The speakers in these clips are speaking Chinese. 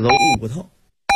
都悟不透。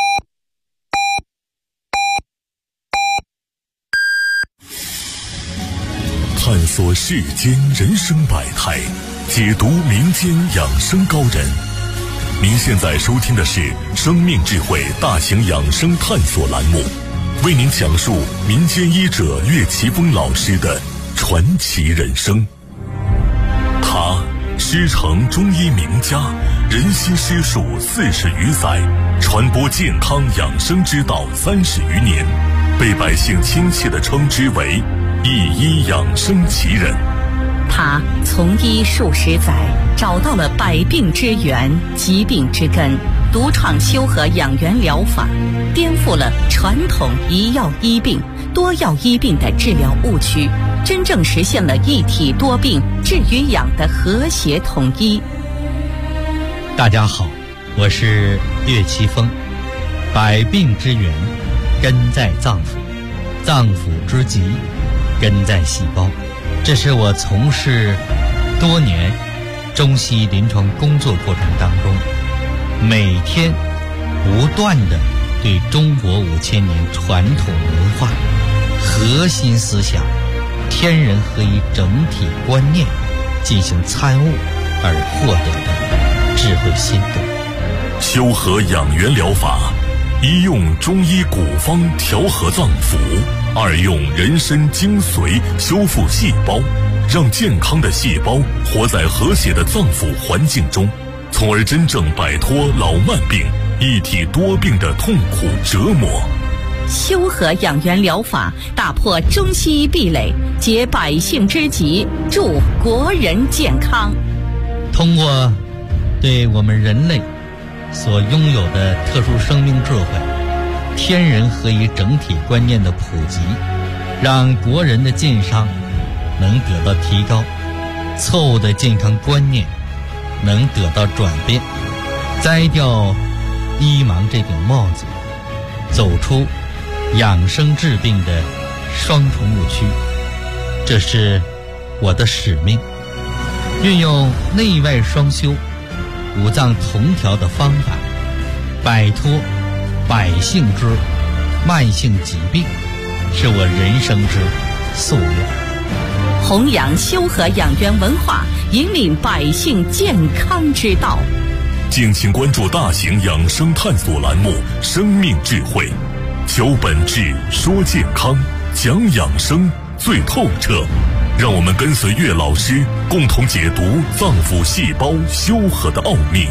探索世间人生百态，解读民间养生高人。您现在收听的是生命智慧大型养生探索栏目，为您讲述民间医者岳奇峰老师的传奇人生。他师承中医名家，人心师术40余载，传播健康养生之道30余年，被百姓亲切地称之为一医养生奇人。 他从医数十载，找到了百病之源、疾病之根，独创修和养元疗法，颠覆了传统一药医病、多药医病的治疗误区，真正实现了一体多病、治与养的和谐统一。 大家好，我是岳奇峰。百病之源根在脏腑，脏腑之疾根在细胞。这是我从事多年中西医临床工作过程当中，每天不断地对中国5000年传统文化核心思想天人合一整体观念进行参悟而获得的智慧心得。 修和养元疗法，一用中医古方调和脏腑，二用人参精髓修复细胞，让健康的细胞活在和谐的脏腑环境中，从而真正摆脱老慢病、一体多病的痛苦折磨。 修和养元疗法打破中西医壁垒，解百姓之急，助国人健康。 通过对我们人类所拥有的特殊生命智慧、天人合一整体观念的普及，让国人的健康能得到提高，错误的健康观念能得到转变，摘掉医盲这顶帽子，走出养生治病的双重误区。这是我的使命，运用内外双修、五脏同调的方法，摆脱百姓之慢性疾病，是我人生之夙愿。 弘扬修和养元文化，引领百姓健康之道。 敬请关注大型养生探索栏目《生命智慧》，求本质，说健康，讲养生最透彻。让我们跟随岳老师，共同解读脏腑细胞修和的奥秘。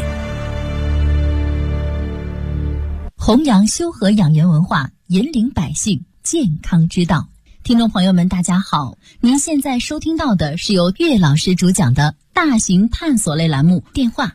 弘扬修和养元文化，引领百姓健康之道。听众朋友们大家好，您现在收听到的是由岳老师主讲的大型探索类栏目，电话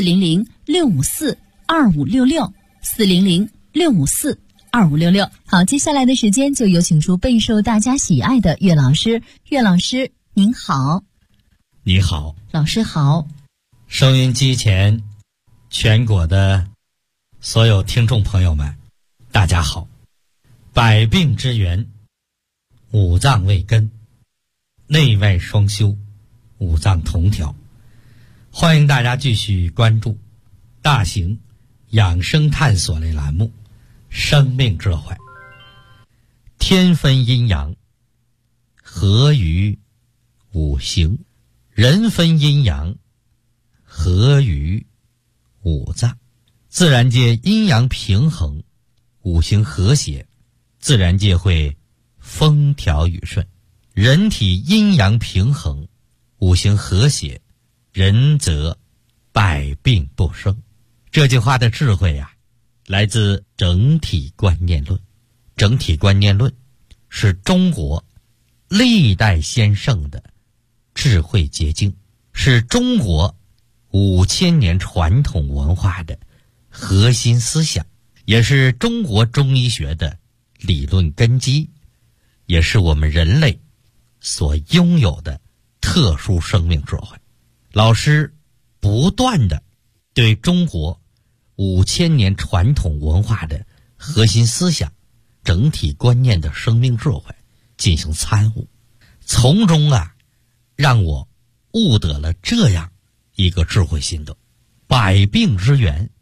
400-654-2566 400-654-2566。好，接下来的时间就有请出备受大家喜爱的岳老师。岳老师您好。 你好。 老师好。 收音机前全国的所有听众朋友们大家好。百病之源，五脏为根，内外双修，五脏同调。欢迎大家继续关注大型养生探索类栏目《生命智慧》。天分阴阳，合于五行；人分阴阳，合于五脏。自然界阴阳平衡，五行和谐，自然界会风调雨顺。人体阴阳平衡，五行和谐，人则百病不生。这句话的智慧啊，来自整体观念论。整体观念论是中国历代先圣的智慧结晶，是中国5000年传统文化的核心思想，也是中国中医学的理论根基，也是我们人类所拥有的特殊生命智慧。老师不断的对中国5000年传统文化的核心思想、整体观念的生命智慧进行参悟，从中让我悟得了这样一个智慧心得：百病之源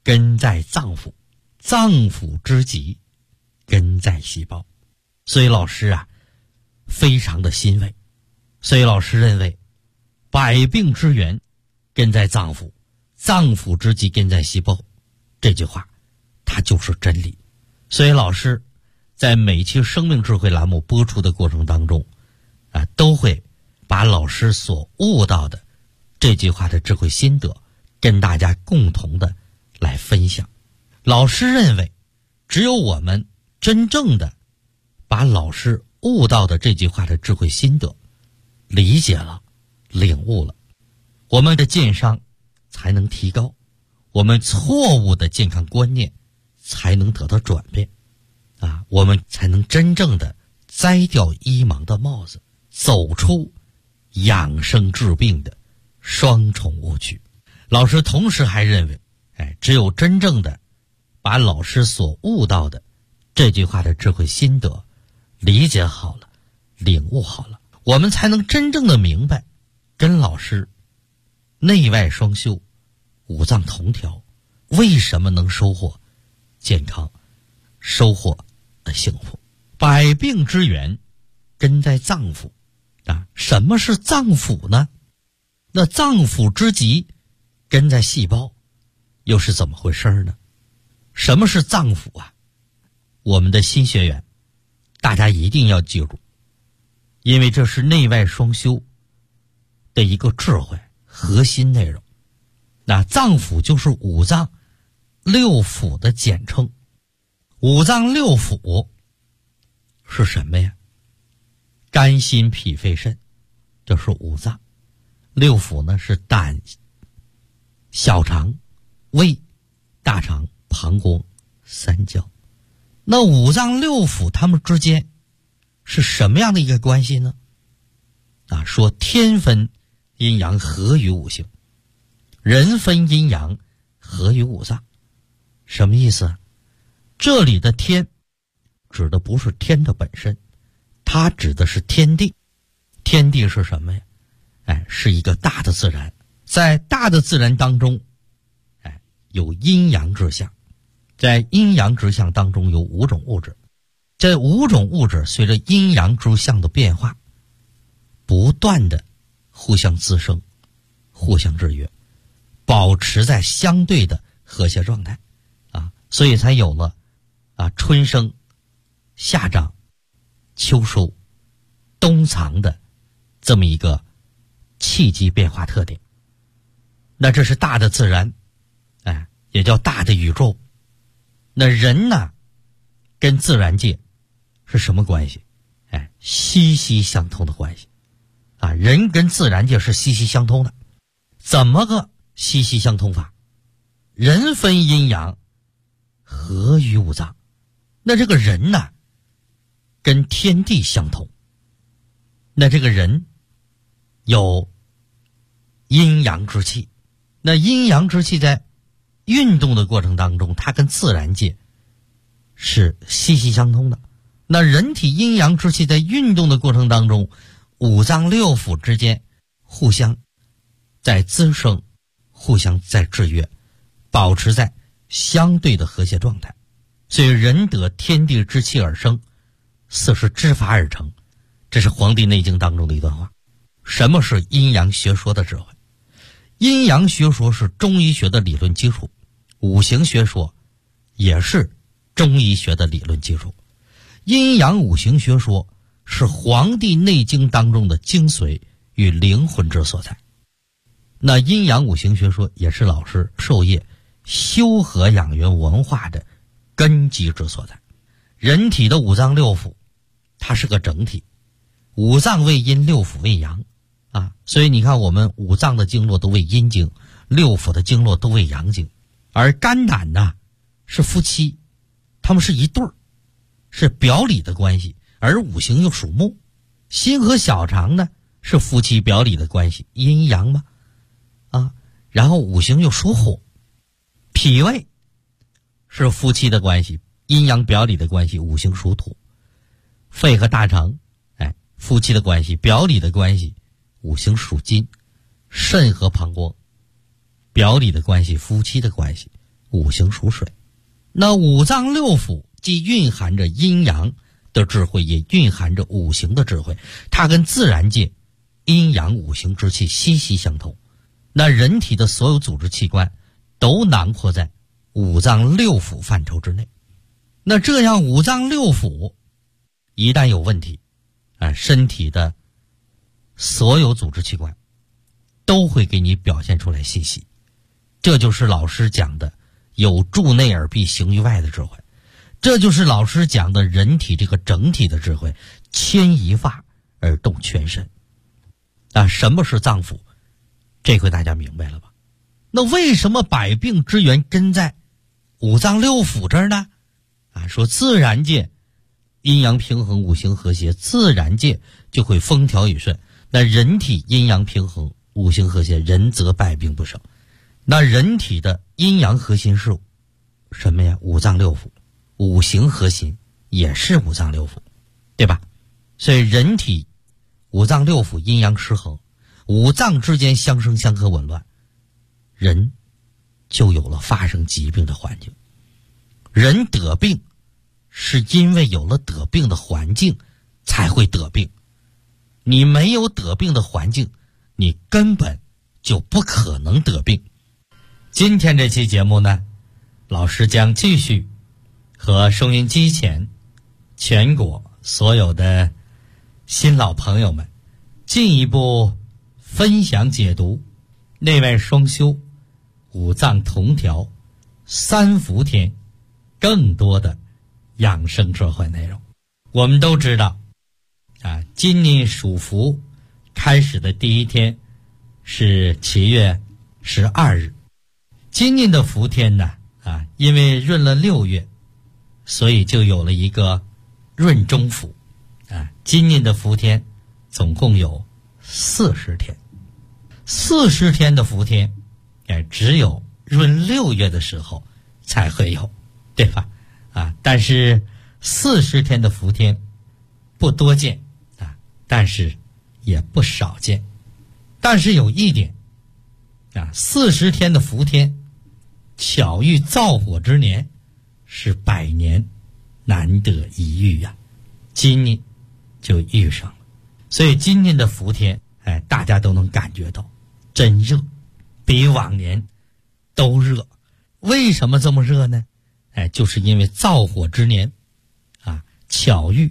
根在脏腑，脏腑之极，根在细胞。所以老师啊，非常的欣慰。所以老师认为，百病之源根在脏腑，脏腑之极根在细胞，这句话它就是真理。所以老师在每期生命智慧栏目播出的过程当中都会把老师所悟到的这句话的智慧心得跟大家共同的来分享。老师认为，只有我们真正的把老师悟到的这句话的智慧心得理解了、领悟了，我们的健商才能提高，我们错误的健康观念才能得到转变我们才能真正的摘掉医盲的帽子，走出养生治病的双重误区。老师同时还认为，只有真正的把老师所悟到的这句话的智慧心得理解好了、领悟好了，我们才能真正的明白，跟老师内外双修、五脏同调，为什么能收获健康、收获幸福。百病之源根在脏腑什么是脏腑呢？那脏腑之极根在细胞，又是怎么回事呢？什么是脏腑我们的新学员大家一定要记住，因为这是内外双修的一个智慧核心内容。那脏腑就是五脏六腑的简称。五脏六腑是什么呀？肝心脾肺肾，这是五脏。六腑呢是胆、小肠、胃、大肠、膀胱、三焦。那五脏六腑它们之间是什么样的一个关系呢？说天分阴阳合于五行，人分阴阳合于五脏。什么意思？这里的天指的不是天的本身，它指的是天地。天地是什么呀？是一个大的自然。在大的自然当中有阴阳之象，在阴阳之象当中有五种物质，这五种物质随着阴阳之象的变化不断的互相滋生、互相制约，保持在相对的和谐状态所以才有了春生、夏长、秋收、冬藏的这么一个气机变化特点。那这是大的自然也叫大的宇宙。那人呢跟自然界是什么关系？息息相通的关系人跟自然界是息息相通的。怎么个息息相通法？人分阴阳合于五脏。那这个人呢跟天地相通，那这个人有阴阳之气。那阴阳之气在运动的过程当中，它跟自然界是息息相通的。那人体阴阳之气在运动的过程当中，五脏六腑之间互相在滋生，互相在制约，保持在相对的和谐状态。所以人得天地之气而生，四时之法而成。这是《黄帝内经》当中的一段话。什么是阴阳学说的智慧？阴阳学说是中医学的理论基础，五行学说也是中医学的理论基础。阴阳五行学说是《黄帝内经》当中的精髓与灵魂之所在。那阴阳五行学说也是老师授业修和养元文化的根基之所在。人体的五脏六腑它是个整体，五脏为阴，六腑为阳所以你看我们五脏的经络都为阴经，六腑的经络都为阳经。而肝胆呢是夫妻，他们是一对儿，是表里的关系。而五行又属木，心和小肠呢是夫妻表里的关系，阴阳嘛然后五行又属火，脾胃是夫妻的关系，阴阳表里的关系，五行属土。肺和大肠夫妻的关系，表里的关系，五行属金。肾和膀胱表里的关系，夫妻的关系， 五行属水。那五脏六腑既蕴含着阴阳的智慧，也蕴含着五行的智慧，它跟自然界阴阳五行之气息息相通。那人体的所有组织器官都囊括在五脏六腑范畴之内。那这样五脏六腑一旦有问题，身体的所有组织器官都会给你表现出来信息。这就是老师讲的有助内而必行于外的智慧，这就是老师讲的人体这个整体的智慧，牵一发而动全身。什么是脏腑？这回大家明白了吧？那为什么百病之源根在五脏六腑这儿呢？说自然界阴阳平衡，五行和谐，自然界就会风调雨顺。那人体阴阳平衡，五行和谐，人则百病不生。那人体的阴阳核心是什么呀？五脏六腑，五行核心也是五脏六腑，对吧？所以人体五脏六腑阴阳失衡，五脏之间相生相克紊乱，人就有了发生疾病的环境。人得病是因为有了得病的环境才会得病，你没有得病的环境，你根本就不可能得病。今天这期节目呢，老师将继续和收音机前全国所有的新老朋友们进一步分享解读内外双修、五脏同调、三伏天更多的养生智慧内容。我们都知道今年属伏开始的第一天是7月12日。今年的伏天呢因为闰了6月，所以就有了一个闰中伏今年的伏天总共有40天。40天的伏天只有闰6月的时候才会有，对吧？但是40天的伏天不多见但是也不少见。但是有一点40天的伏天巧遇燥火之年，是100年难得一遇今年就遇上了。所以今年的伏天大家都能感觉到真热，比往年都热。为什么这么热呢？就是因为燥火之年巧遇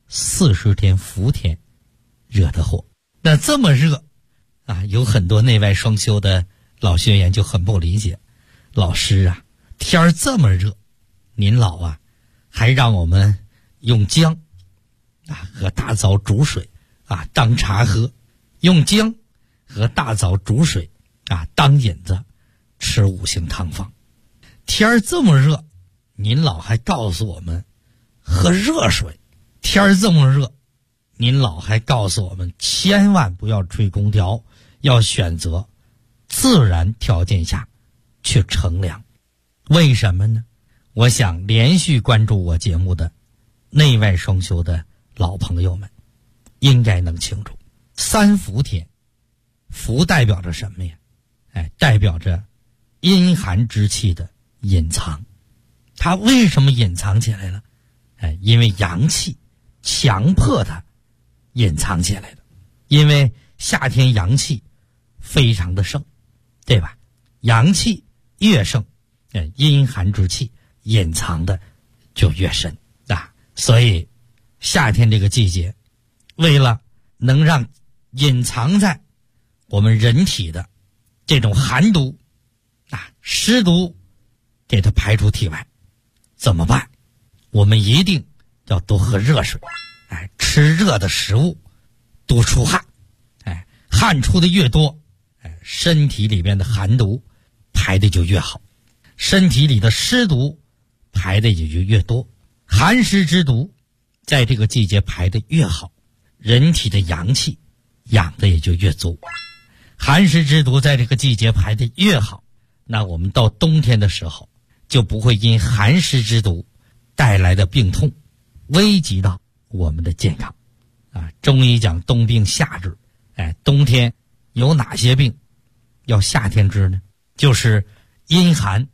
40天伏天惹的祸。那这么热有很多内外双修的老学员就很不理解，老师天儿这么热，您老还让我们用姜和大枣煮水当茶喝，用姜和大枣煮水当引子吃5行汤方。天儿这么热，您老还告诉我们喝热水。天儿这么热，您老还告诉我们千万不要吹空调，要选择自然条件下去乘凉。为什么呢？我想连续关注我节目的内外双修的老朋友们应该能清楚，三伏天，伏代表着什么呀？代表着阴寒之气的隐藏。它为什么隐藏起来了？因为阳气强迫它隐藏起来的。因为夏天阳气非常的盛，对吧？阳气越盛，阴寒之气隐藏的就越深所以夏天这个季节，为了能让隐藏在我们人体的这种寒毒湿毒给它排出体外，怎么办？我们一定要多喝热水，吃热的食物，多出汗，汗出的越多，身体里边的寒毒排的就越好，身体里的湿毒排的也就越多。寒湿之毒在这个季节排的越好，人体的阳气养的也就越足。寒湿之毒在这个季节排的越好，那我们到冬天的时候就不会因寒湿之毒带来的病痛危及到我们的健康中医讲冬病夏治，冬天有哪些病要夏天治呢？就是阴寒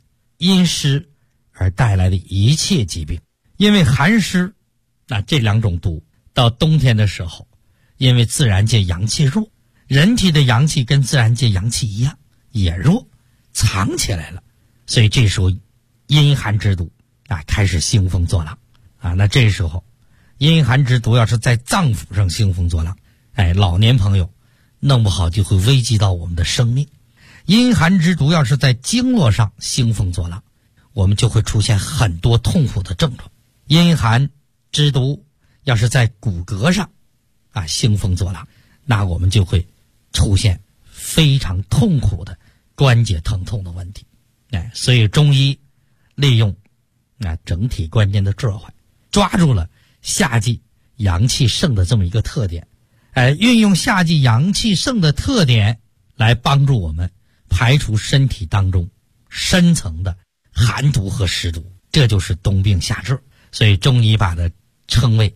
阴湿而带来的一切疾病。因为寒湿，那这两种毒到冬天的时候，因为自然界阳气弱，人体的阳气跟自然界阳气一样也弱，藏起来了，所以这时候阴寒之毒开始兴风作浪那这时候阴寒之毒要是在脏腑上兴风作浪，老年朋友弄不好就会危及到我们的生命。阴寒之毒要是在经络上兴风作浪，我们就会出现很多痛苦的症状。阴寒之毒要是在骨骼上兴风作浪，那我们就会出现非常痛苦的关节疼痛的问题。所以中医利用整体关键的智慧，抓住了夏季阳气盛的这么一个特点，运用夏季阳气盛的特点来帮助我们排除身体当中深层的寒毒和湿毒，这就是冬病夏治。所以中医把它称为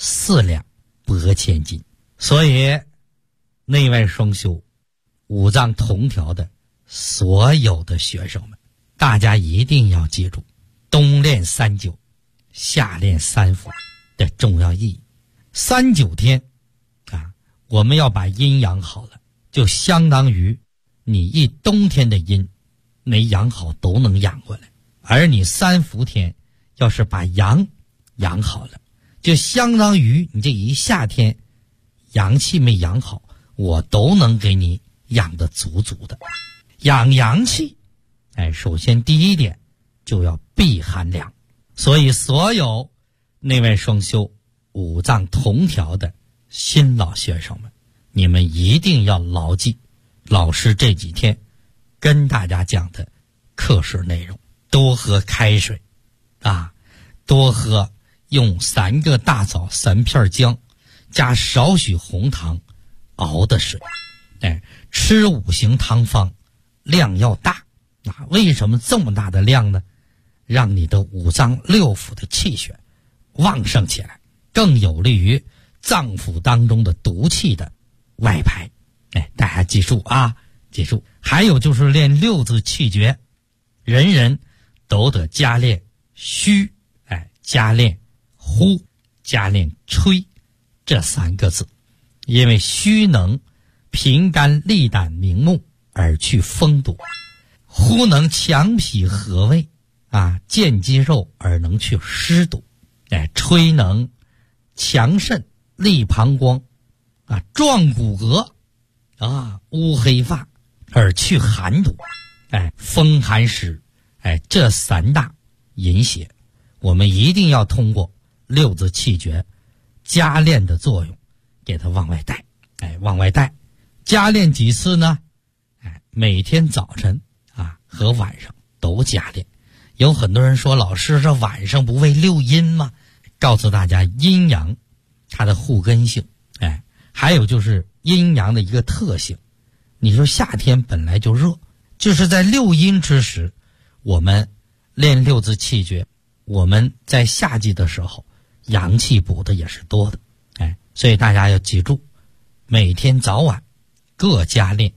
4两拨千斤。所以内外双修五脏同调的所有的学生们，大家一定要记住冬练3灸，夏练3伏的重要意义。39天我们要把阴养好了，就相当于你一冬天的阴没养好都能养过来。而你3伏天要是把阳养好了，就相当于你这一夏天阳气没养好，我都能给你养得足足的。养阳气首先第一点就要避寒凉。所以所有内外双修五脏同调的新老学生们，你们一定要牢记老师这几天跟大家讲的课时内容。多喝开水多喝用3个大枣3片姜加少许红糖熬的水，吃5行汤方，量要大。为什么这么大的量呢？让你的五脏六腑的气血旺盛起来，更有利于脏腑当中的毒气的外排。大家记住记住。还有就是练6字气诀，人人都得加练虚，加练呼，加练吹这3个字。因为虚能平肝利胆明目而去风毒，呼能强脾和胃健肌肉而能去湿毒，吹能强肾利膀胱壮骨骼乌黑发而去寒毒，风寒湿这3大淫邪，我们一定要通过6字气诀加练的作用给它往外带。往外带加练几次呢？每天早晨和晚上都加练。有很多人说，老师这晚上不为6阴吗？告诉大家，阴阳它的互根性，还有就是阴阳的一个特性。你说夏天本来就热，就是在6阴之时，我们练6字气诀，我们在夏季的时候阳气补的也是多的。所以大家要记住，每天早晚各加练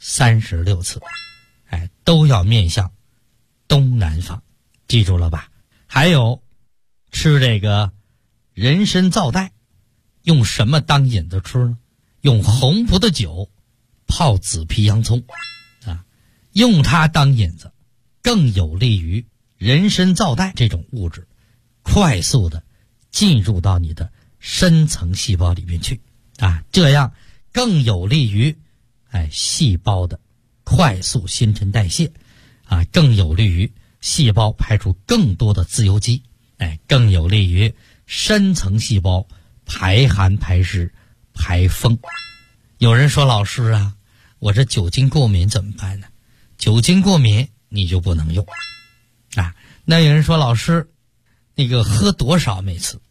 36次，都要面向东南方，记住了吧？还有吃这个人参皂带，用什么当引子吃呢？用红葡萄酒泡紫皮洋葱用它当引子，更有利于人参皂带这种物质快速的进入到你的深层细胞里面去这样更有利于细胞的快速新陈代谢更有利于细胞排出更多的自由基，更有利于深层细胞排寒排湿排风。有人说，老师我这酒精过敏怎么办呢？酒精过敏你就不能用那有人说，老师那个喝多少每次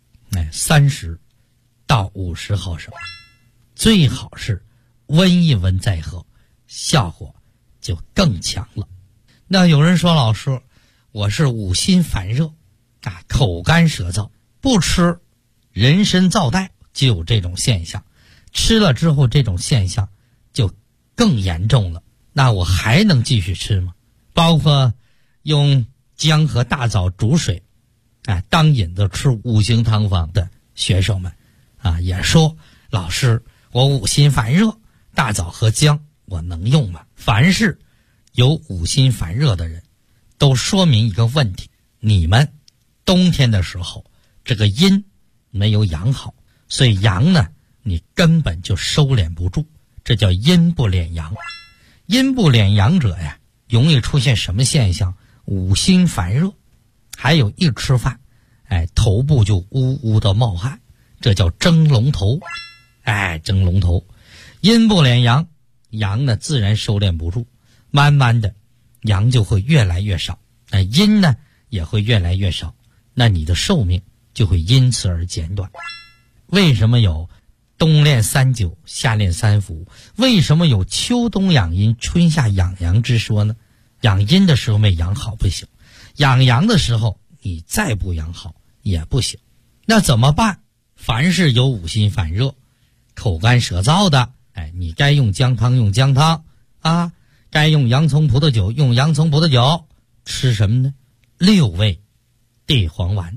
？30到50毫升，最好是温一温再喝，效果就更强了。那有人说，老师我是5心烦热口干舌燥，不吃人参皂带就有这种现象，吃了之后这种现象就更严重了，那我还能继续吃吗？包括用姜和大枣煮水当引子吃五行汤方的学生们也说，老师，我五心烦热，大枣和姜我能用吗？凡是有五心烦热的人，都说明一个问题，你们冬天的时候这个阴没有养好，所以阳呢你根本就收敛不住，这叫阴不敛阳。阴不敛阳者呀，容易出现什么现象？五心烦热，还有一吃饭头部就呜呜的冒汗，这叫蒸笼头。蒸笼头。阴不敛阳，阳呢自然收敛不住，慢慢的阳就会越来越少，阴呢也会越来越少，那你的寿命就会因此而减短。为什么有冬练三九，夏练三伏？为什么有秋冬养阴，春夏养阳之说呢？养阴的时候没养好不行，养阳的时候你再不养好也不行。那怎么办？凡是有五心烦热、口干舌燥的，你该用姜汤用姜汤该用洋葱葡萄酒用洋葱葡萄酒。吃什么呢？6味地黄丸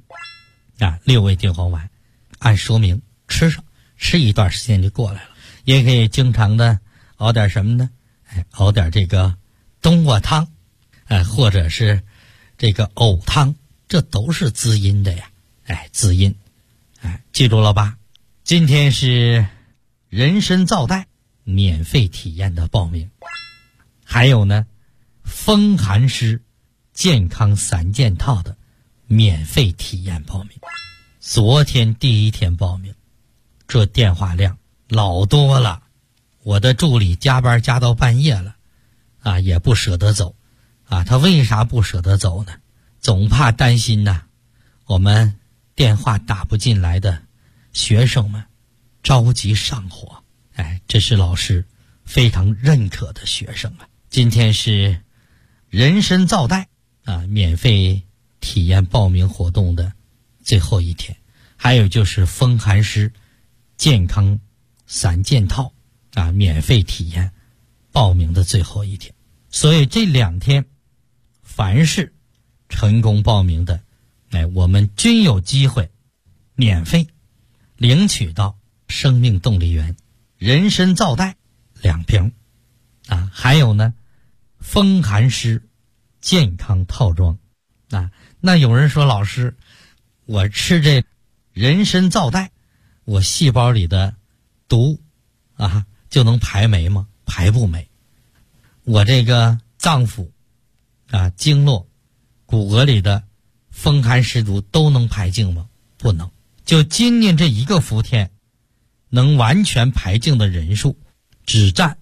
6味地黄丸，按说明吃上，吃一段时间就过来了。也可以经常的熬点什么呢？熬点这个冬瓜汤或者是这个藕汤，这都是滋阴的呀。滋阴记住了吧？今天是人参皂带免费体验的报名，还有呢风寒湿健康3件套的免费体验报名。昨天第一天报名，这电话量老多了，我的助理加班加到半夜了也不舍得走他为啥不舍得走呢？总怕担心我们电话打不进来的学生们着急上火。这是老师非常认可的学生今天是人参皂带免费体验报名活动的最后一天，还有就是风寒湿健康3件套免费体验报名的最后一天。所以这2天凡是成功报名的我们均有机会免费领取到生命动力源人参皂带2瓶还有呢风寒湿健康套装那有人说，老师，我吃这人参皂带，我细胞里的毒就能排没吗？排不没。我这个脏腑经络骨骼里的风寒湿毒都能排净吗？不能。就今年这一个伏天能完全排净的人数只占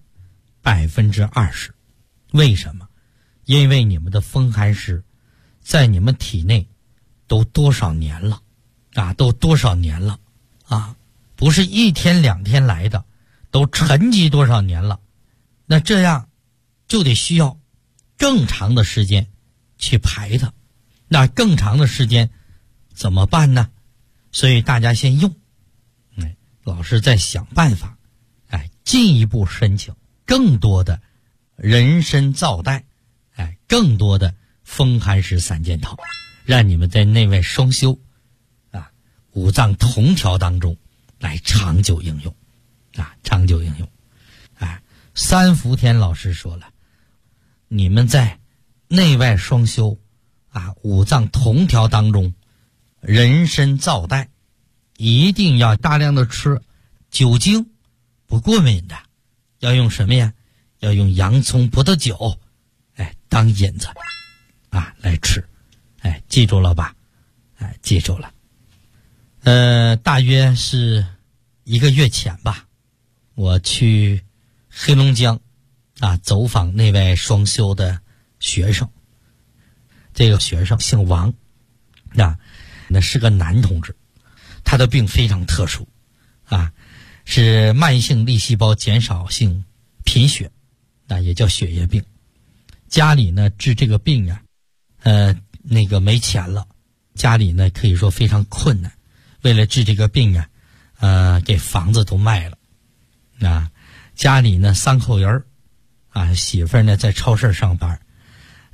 20%。为什么？因为你们的风寒湿在你们体内都多少年了都多少年了不是1天2天来的，都沉积多少年了。那这样就得需要更长的时间去排它。那更长的时间怎么办呢？所以大家先用老师在想办法进一步申请更多的人参皂带更多的风寒湿3件套，让你们在内外双修五脏同调当中来长久应用长久应用3伏天老师说了，你们在内外双修五脏同调当中，人参皂带一定要大量的吃，酒精不过敏的，要用什么呀？要用洋葱葡萄酒当引子来吃。记住了吧？记住了。大约是1个月前吧，我去黑龙江走访内外双修的学生。这个学生姓王那是个男同志，他的病非常特殊是慢性粒细胞减少性贫血也叫血液病。家里呢治这个病那个没钱了，家里呢可以说非常困难，为了治这个病给房子都卖了家里呢3口人媳妇儿呢在超市上班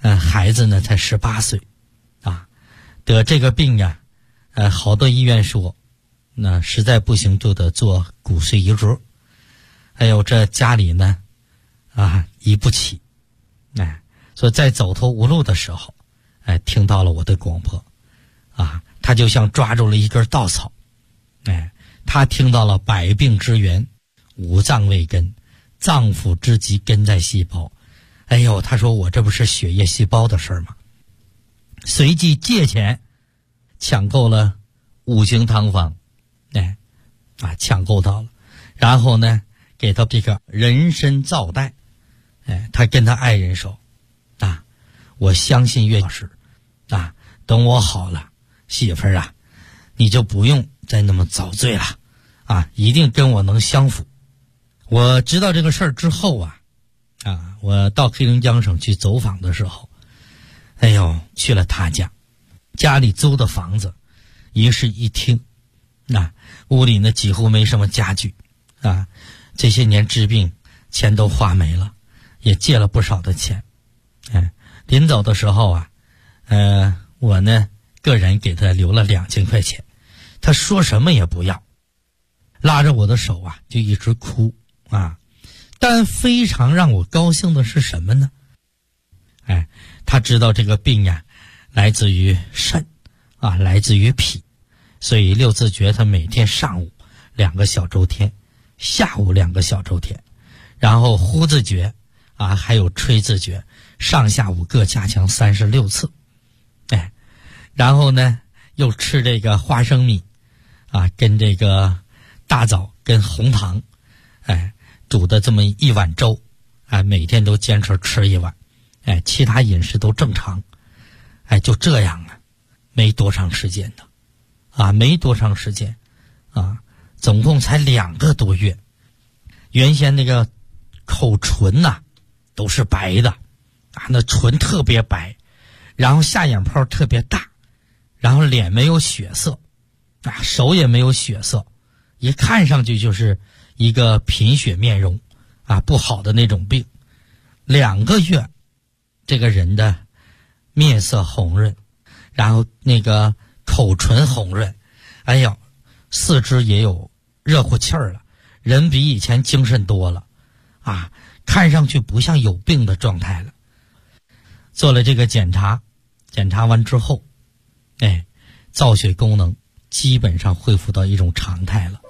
孩子呢才18岁，啊，得这个病呀，好多医院说，那实在不行就得做骨髓移植。哎呦，这家里呢，移不起，所以在走投无路的时候，听到了我的广播，他就像抓住了一根稻草，他听到了百病之源，五脏未根，脏腑之疾根在细胞。哎呦，他说我这不是血液细胞的事儿吗？随即借钱抢购了五行汤方，抢购到了，然后呢给他这个人参皂袋，他跟他爱人说，我相信岳老师，等我好了，媳妇儿啊，你就不用再那么遭罪了，一定跟我能相符。我知道这个事儿之后我到黑龙江省去走访的时候，哎呦，去了他家，家里租的房子，一室一厅，屋里呢几乎没什么家具，这些年治病钱都花没了，也借了不少的钱，临走的时候我呢个人给他留了2000块钱，他说什么也不要，拉着我的手就一直哭但非常让我高兴的是什么呢？他知道这个病呀来自于肾来自于脾，所以六字诀他每天上午2个小周天，下午2个小周天，然后呼字诀还有吹字诀，上下午各加强36次，然后呢又吃这个花生米跟这个大枣跟红糖煮的这么一碗粥，每天都坚持吃1碗，其他饮食都正常，就这样没多长时间的，没多长时间，总共才2个多月，原先那个口唇都是白的，那唇特别白，然后下眼泡特别大，然后脸没有血色，手也没有血色，一看上去就是一个贫血面容不好的那种病。2个月，这个人的面色红润，然后那个口唇红润，哎呦，四肢也有热乎气儿了，人比以前精神多了看上去不像有病的状态了。做了这个检查完之后，造血功能基本上恢复到一种常态了。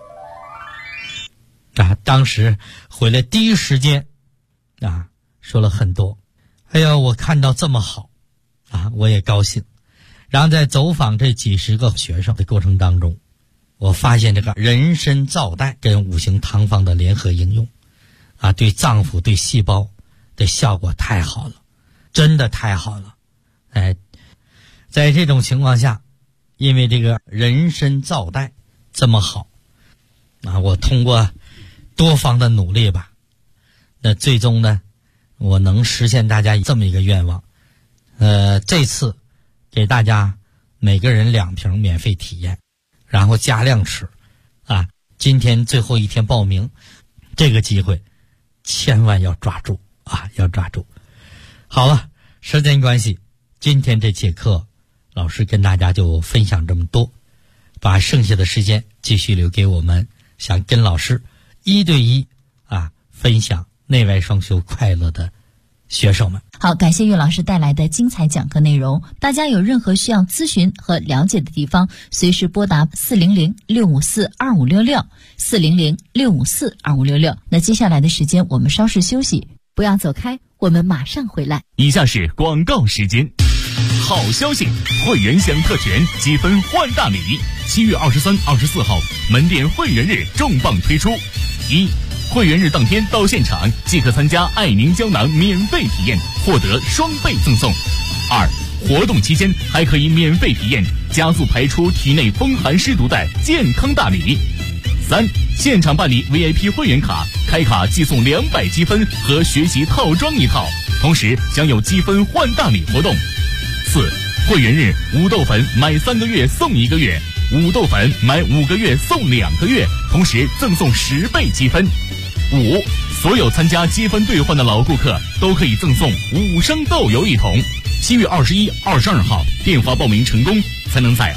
当时回来第一时间说了很多，哎呀，我看到这么好我也高兴。然后在走访这几十个学生的过程当中，我发现这个人参皂袋跟五行汤方的联合应用对脏腑对细胞的效果太好了，真的太好了。在这种情况下，因为这个人参皂袋这么好我通过多方的努力吧，那最终呢我能实现大家这么一个愿望。这次给大家每个人2瓶免费体验，然后加量吃今天最后一天报名，这个机会千万要抓住要抓住。好了，时间关系，今天这节课老师跟大家就分享这么多，把剩下的时间继续留给我们想跟老师1对1分享内外双修快乐的学生们。 好，感谢岳老师带来的精彩讲课内容。大家有任何需要咨询和了解的地方，随时拨打400-654-2566 400-654-2566。那接下来的时间我们稍事休息，不要走开，我们马上回来。 以下是广告时间。好消息，会员享特权，积分换大礼。7月23、24号门店会员日重磅推出。1、会员日当天到现场即可参加爱宁胶囊免费体验，获得双倍赠送。2、活动期间还可以免费体验加速排出体内风寒湿毒的健康大礼。3、现场办理 VIP 会员卡，开卡即送200积分和学习套装1套，同时享有积分换大礼活动。4、会员日五豆粉买3个月送1个月，五豆粉买5个月送2个月，同时赠送10倍积分。5、所有参加积分兑换的老顾客都可以赠送5升豆油1桶。 7月21、22号电话报名成功，才能在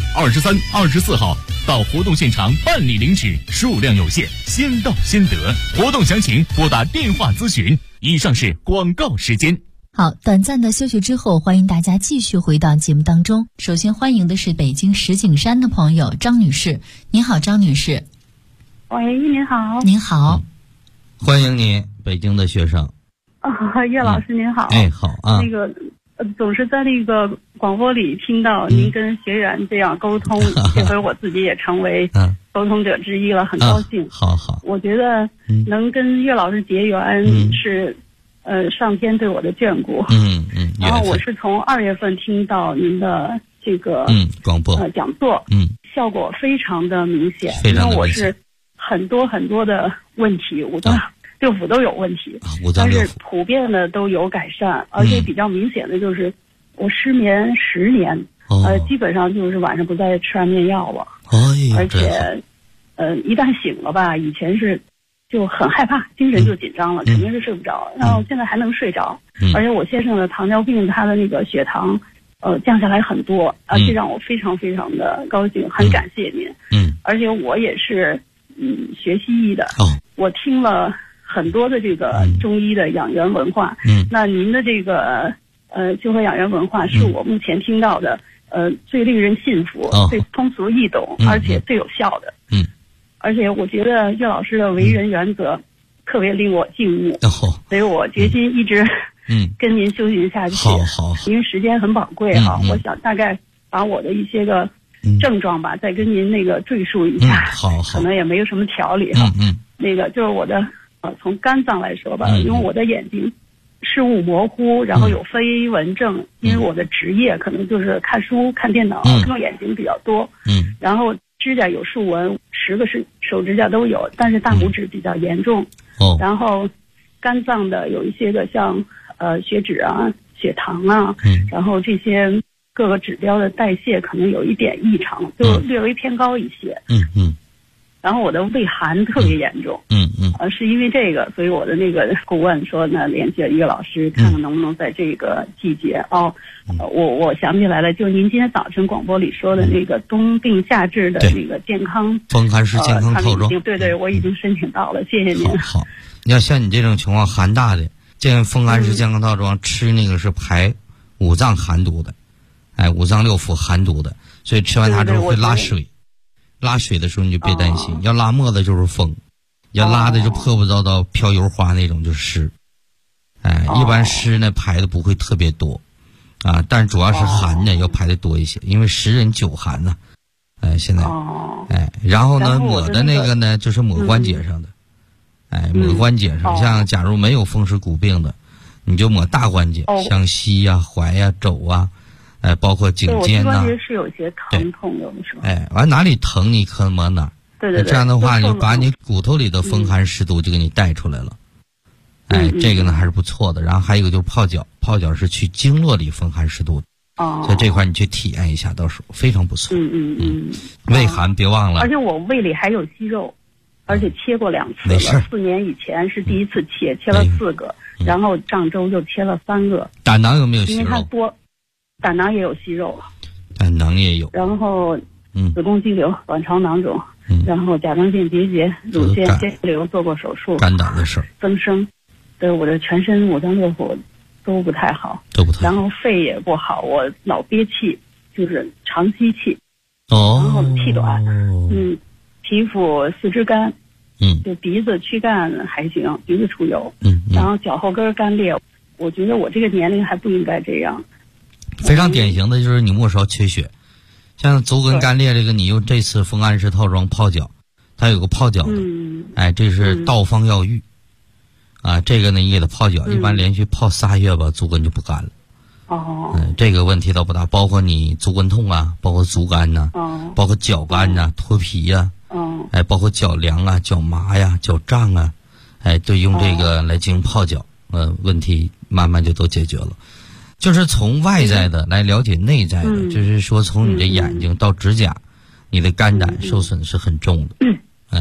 23、24号到活动现场办理领取，数量有限，先到先得。活动详情拨打电话咨询。以上是广告时间。 好，短暂的休息之后，欢迎大家继续回到节目当中。首先欢迎的是北京石景山的朋友张女士。您好，张女士。 喂，您好。 您好。 欢迎你，北京的学生。 岳老师您好。 哎，好啊。 那个总是在那个广播里听到您跟学员这样沟通，这回我自己也成为沟通者之一了，很高兴。 好好。 我觉得能跟岳老师结缘是上天对我的眷顾。然后我是从2月份听到您的这个广播讲座，效果非常的明显。因为我是很多的问题，五脏六腑都有问题，但是普遍的都有改善，而且比较明显的就是我失眠10年，基本上就是晚上不再吃安眠药了，而且一旦醒了吧，以前是就很害怕，精神就紧张了，肯定是睡不着，然后现在还能睡着，而且我先生的糖尿病，他的那个血糖降下来很多，这让我非常非常的高兴，很感谢您。而且我也是学西医的，我听了很多的这个中医的养元文化，那您的这个修和养元文化是我目前听到的最令人信服、最通俗易懂，而且最有效的。而且我觉得岳老师的为人原则特别令我敬慕，所以我决心一直跟您修行下去。好，因为时间很宝贵哈，我想大概把我的一些个症状吧，再跟您那个赘述一下。好，可能也没有什么条理哈。那个就是我的从肝脏来说吧，因为我的眼睛视物模糊，然后有飞蚊症，因为我的职业可能就是看书、看电脑，用眼睛比较多。然后指甲有竖纹，10个手指甲都有，但是大拇指比较严重。然后肝脏的有一些个像血脂啊、血糖啊，然后这些各个指标的代谢可能有一点异常，就略微偏高一些。然后我的胃寒特别严重。是因为这个，所以我的那个顾问说呢，联系岳老师，看看能不能在这个季节我想起来了，就是您今天早晨广播里说的那个冬病夏治的那个健康风寒湿健康套装， 对，我已经申请到了，谢谢您。 好，要像你这种情况寒大的，这风寒湿健康套装吃那个是排五脏寒毒的，五脏六腑寒毒的，所以吃完它之后会拉水，拉水的时候你就别担心，要拉沫的就是风，要拉的就破破糟糟飘油花那种就是湿。一般湿呢排的不会特别多但主要是寒呢要排的多一些，因为10人9寒呢。现在然后呢抹的那个呢就是抹关节上的。抹关节上，像假如没有风湿骨病的，你就抹大关节，像膝呀、踝呀、肘啊，包括颈肩呐。 关节是有些疼痛，有的时候。 完哪里疼你可抹哪。 对， 这样的话你就把你骨头里的风寒湿毒就给你带出来了。这个呢还是不错的。然后还有一个就是泡脚，泡脚是去经络里风寒湿毒的。所以这块你去体验一下，到时候非常不错。胃寒别忘了。 而且我胃里还有息肉。而且切过2次了，4年以前是第一次切了4个，然后上周就切了3个。 胆囊有没有息肉？ 因为它多，胆囊也有息肉， 胆囊也有。 然后子宫肌瘤、卵巢囊肿，然后甲状腺结节、乳腺腺瘤做过手术， 肝胆的事儿增生，对我的全身五脏六腑都不太好，然后肺也不好，我老憋气，就是长吸气，然后气短，皮肤四肢干，就鼻子躯干还行，鼻子出油，然后脚后跟干裂。我觉得我这个年龄还不应该这样。 非常典型的就是你末梢缺血，像足跟干裂这个，你用这次风寒湿套装泡脚，它有个泡脚的，这是道方药浴，这个呢你给它泡脚，一般连续泡3月吧，足跟就不干了。这个问题倒不大，包括你足跟痛啊，包括足干呐，包括脚干呐、脱皮呀。包括脚凉啊、脚麻呀、脚胀啊，都用这个来进行泡脚，问题慢慢就都解决了。就是从外在的来了解内在的，就是说从你的眼睛到指甲，你的肝胆受损是很重的。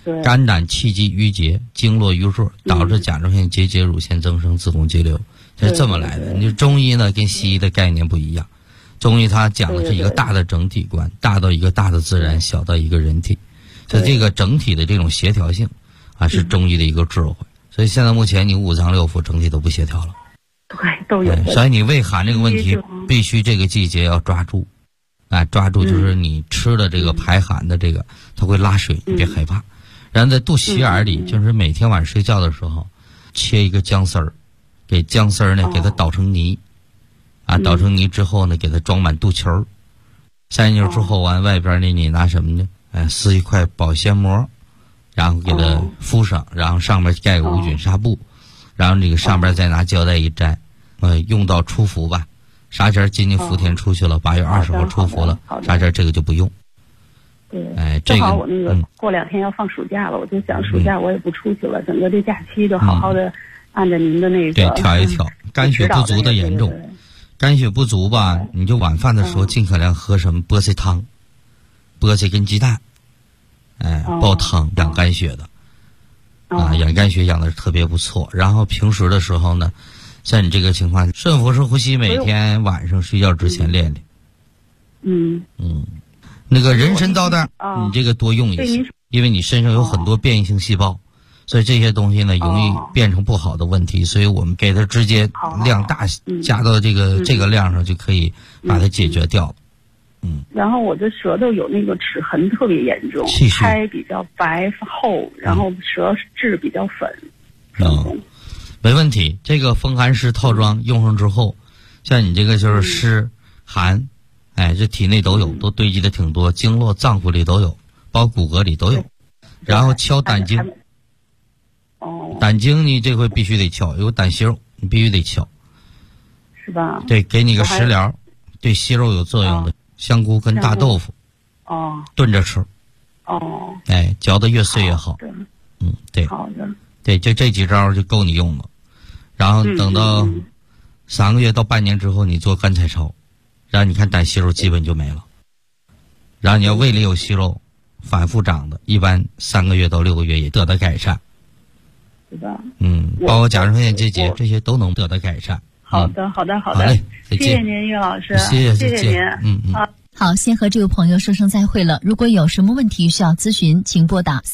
肝胆气机郁结，经络瘀弱，导致甲状腺结节、乳腺增生、子宫肌瘤，是这么来的。你中医呢跟西医的概念不一样，中医它讲的是一个大的整体观，大到一个大的自然，小到一个人体，所以这个整体的这种协调性啊，是中医的一个智慧。所以现在目前你五脏六腑整体都不协调了， 对，都有。 所以你胃寒这个问题必须这个季节要抓住，抓住就是你吃的这个排寒的这个，它会拉水，你别害怕。然后在肚脐眼里，就是每天晚上睡觉的时候，切一个姜丝儿，给姜丝儿呢给它捣成泥，捣成泥之后呢，给它装满肚脐儿，塞进去之后完外边呢你拿什么呢？撕一块保鲜膜。然后给它敷上，然后上面盖个无菌纱布，然后这个上边再拿胶带一摘，用到出伏吧。啥前今年伏天出去了，8月20号出伏了，啥前这个就不用。 对， 这个正好我那个过2天要放暑假了，我就想暑假我也不出去了，整个这假期就好好的按照您的那个对调一调。肝血不足的严重，肝血不足吧，你就晚饭的时候尽可量喝什么菠菜汤，菠菜跟鸡蛋。煲汤养肝血的，养肝血养的特别不错。然后平时的时候呢，像你这个情况，顺腹式呼吸，每天晚上睡觉之前练练。那个人参皂苷，你这个多用一些，因为你身上有很多变异性细胞，所以这些东西呢容易变成不好的问题，所以我们给它直接量大加到这个量上就可以把它解决掉了。 然后我的舌头有那个齿痕特别严重，苔比较白厚，然后舌质比较粉。 没问题。这个风寒湿套装用上之后，像你这个就是湿寒，这体内都有，都堆积的挺多，经络脏腑里都有，包括骨骼里都有。然后敲胆经，胆经你这回必须得敲，有胆息肉你必须得敲， 是吧？ 对，给你个食疗，对息肉有作用的。香菇跟大豆腐，炖着吃，嚼得越碎越好。对， 好的， 对，就这几招就够你用了。然后等到3个月到半年之后，你做肝彩超，然后你看胆息肉基本就没了。然后你要胃里有息肉，反复长的，一般3个月到6个月也得到改善。 是吧？ 包括甲状腺结节这些都能得到改善。 好的，好的，好的，谢谢您，岳老师， 谢谢您。 好，先和这位朋友说声再会了。如果有什么问题需要咨询，请拨打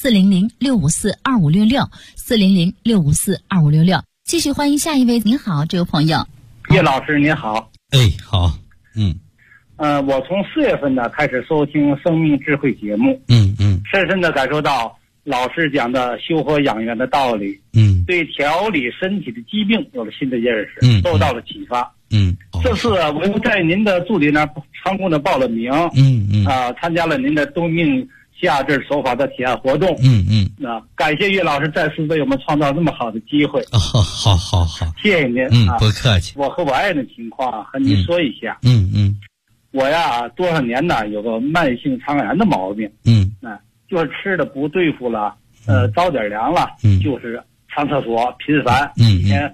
400-654-2566，400-654-2566。继续欢迎下一位。您好，这位朋友。 岳老师您好。 好。 我从4月份呢开始收听生命智慧节目，深深的感受到老师讲的修和养元的道理，对调理身体的疾病有了新的认识，受到了启发。这次我又在您的助理那儿成功的报了名，参加了您的冬命夏至手法的体验活动，感谢岳老师再次为我们创造这么好的机会。 好， 谢谢您。 不客气。 我和我爱人的情况和您说一下。我呀多少年呢有个慢性肠炎的毛病，就是吃的不对付了，着点凉了，就是上厕所频繁，一天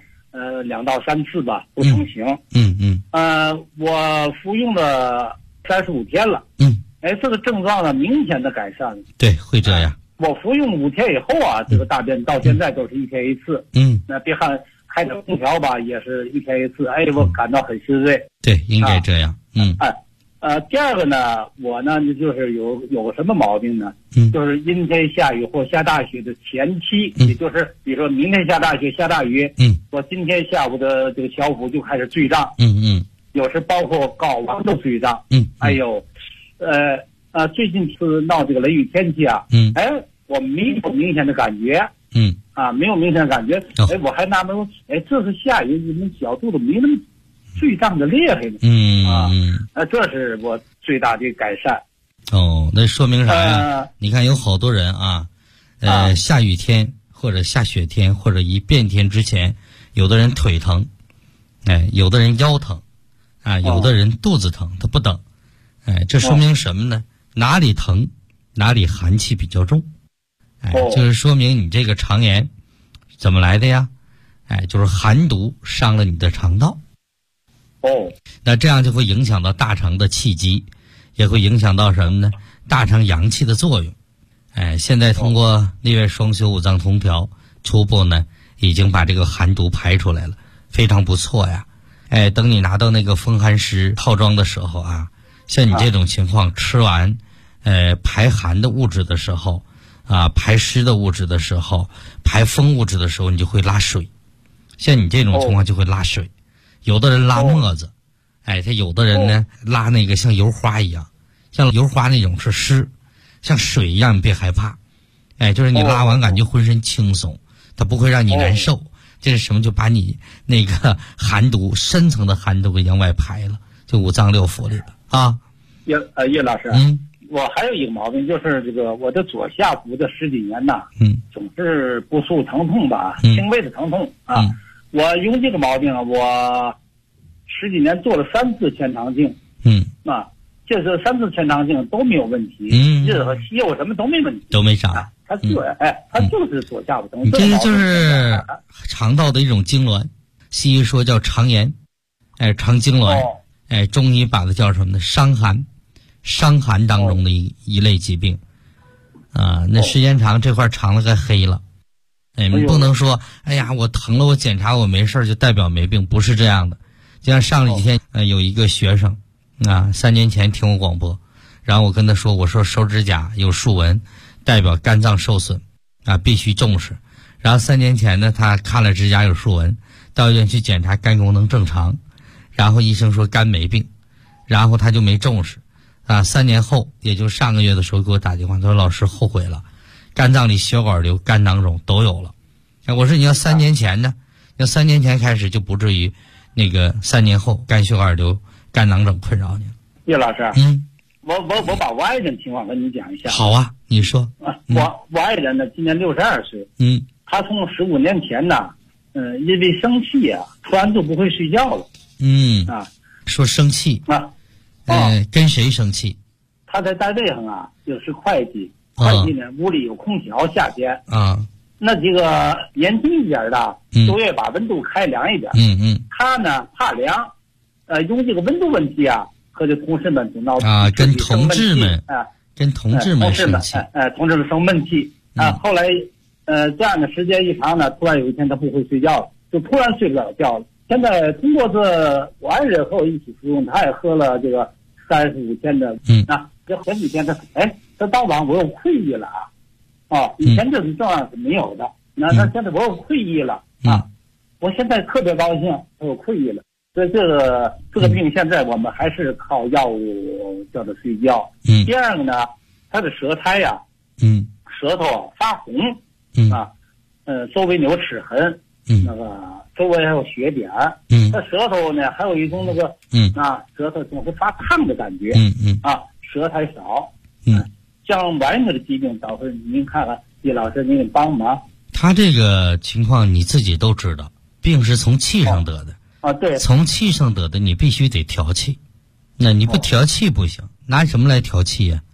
2到3次吧，不成形。我服用了35天了，这个症状呢明显的改善。 对，会这样。 我服用5天以后啊，这个大便到现在都是1天1次。那别看开着空调吧，也是1天1次。我感到很欣慰。 对，应该这样。 第二个呢，我呢就是有个什么毛病呢？就是阴天下雨或下大雪的前期，也就是比如说明天下大雪下大雨，我今天下午的这个小腹就开始坠胀，有时包括睾丸都坠胀，还有最近是闹这个雷雨天气啊，我没有明显的感觉，没有明显的感觉，我还纳闷，这是下雨，你们小肚子没那么坠胀的厉害呢，这是我最大的改善。 那说明啥呀？你看有好多人下雨天或者下雪天或者一变天之前，有的人腿疼，有的人腰疼，有的人肚子疼，他不等，这说明什么呢？哪里疼，哪里寒气比较重，就是说明你这个肠炎怎么来的呀？就是寒毒伤了你的肠道。那这样就会影响到大肠的气机，也会影响到什么呢？大肠阳气的作用。 现在通过历月双修五脏通调，初步呢已经把这个寒毒排出来了，非常不错呀。等你拿到那个风寒湿套装的时候啊，像你这种情况，吃完排寒的物质的时候啊，排湿的物质的时候，排风物质的时候，你就会拉水。像你这种情况就会拉水，有的人拉沫子，他有的人呢拉那个像油花一样，像油花那种是湿，像水一样，你别害怕。就是你拉完感觉浑身轻松，它不会让你难受。这是什么？就把你那个寒毒深层的寒毒给往外排了，就五脏六腑里了啊。 叶老师，我还有一个毛病，就是这个我的左下腹这10几年呐，总是不舒疼痛吧，轻微的疼痛啊。我有这个毛病啊，我10几年做了3次前肠镜，这3次前肠镜都没有问题，任何西药什么都没问题， 都没啥。 它就是左下腹疼， 这就是肠道的一种痉挛，西医说叫肠炎，肠痉挛，中医把它叫什么呢？伤寒，伤寒当中的一类疾病，那时间长这块肠子该黑了，你不能说，哎呀，我疼了，我检查我没事就代表没病，不是这样的。就像上了几天，有一个学生，3年前听我广播，然后我跟他说，我说手指甲有竖纹，代表肝脏受损，必须重视。然后3年前呢，他看了指甲有竖纹，到医院去检查肝功能正常，然后医生说肝没病，然后他就没重视，3年后，也就上个月的时候给我打电话，他说老师后悔了，肝脏里血管瘤、肝囊肿都有了。我说你要3年前呢，要3年前开始就不至于那个3年后肝血管瘤、肝囊肿困扰你了。 叶老师，我把我爱人情况跟你讲一下。 好啊，你说。 我爱人呢，今年62岁。他从15年前呢，因为生气啊，突然就不会睡觉了。 说生气跟谁生气？ 他在单位上啊，就是会计，会计呢屋里有空调，夏天那几个年轻一点的都愿意把温度开凉一点。他呢怕凉，用这个温度问题啊，和这同事们就闹跟同志们跟同志们生气， 同志们生闷气后来这样的时间一长呢，突然有一天他不会睡觉了，就突然睡不了觉了。现在通过这我爱人和我一起服用，他也喝了这个35天的，这喝几天他当晚我有困意了以前这种状况是没有的，那他现在我有困意了我现在特别高兴，我有困意了。所以这个病现在我们还是靠药物叫他睡觉。第二个呢，他的舌苔呀，舌头发红周围有齿痕，那个周围还有血点，他舌头呢还有一种那个舌头总是发烫的感觉，舌苔少，像完全的疾病，导致您看看叶老师您给帮忙。 他这个情况你自己都知道，病是从气上得的。 对， 从气上得的，你必须得调气，那你不调气不行，拿什么来调气呀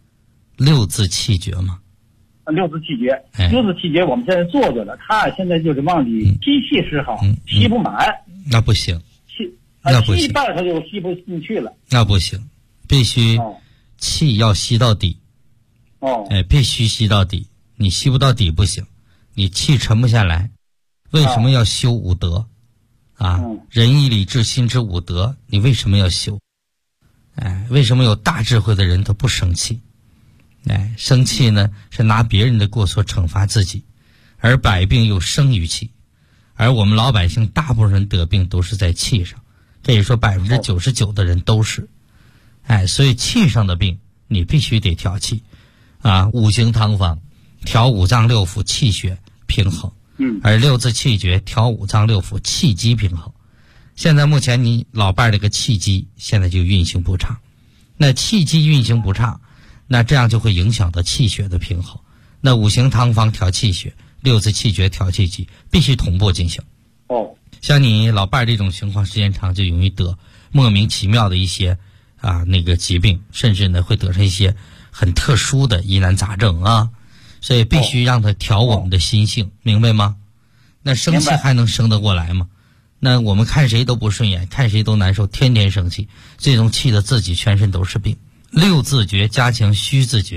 ？6字气诀嘛。 6字气诀，6字气诀我们现在做着了，他现在就是往里吸气是好，吸不满， 那不行， 吸一半他就吸不进去了， 那不行，必须气要吸到底，必须吸到底，你吸不到底不行，你气沉不下来。为什么要修五德？仁义礼智信之五德，你为什么要修？为什么有大智慧的人都不生气？生气呢是拿别人的过错惩罚自己，而百病又生于气，而我们老百姓大部分人得病都是在气上，这也说99%的人都是。所以气上的病你必须得调气五行汤方调五脏六腑气血平衡，而6字气诀调五脏六腑气机平衡。现在目前你老伴这个气机现在就运行不畅，那气机运行不畅，那这样就会影响到气血的平衡。那五行汤方调气血，6字气诀调气机，必须同步进行。像你老伴这种情况，时间长就容易得莫名其妙的一些那个疾病，甚至呢会得上一些很特殊的疑难杂症所以必须让他调我们的心性，明白吗？那生气还能生得过来吗？那我们看谁都不顺眼，看谁都难受，天天生气，这种气的自己全身都是病。6字诀加强虚字诀，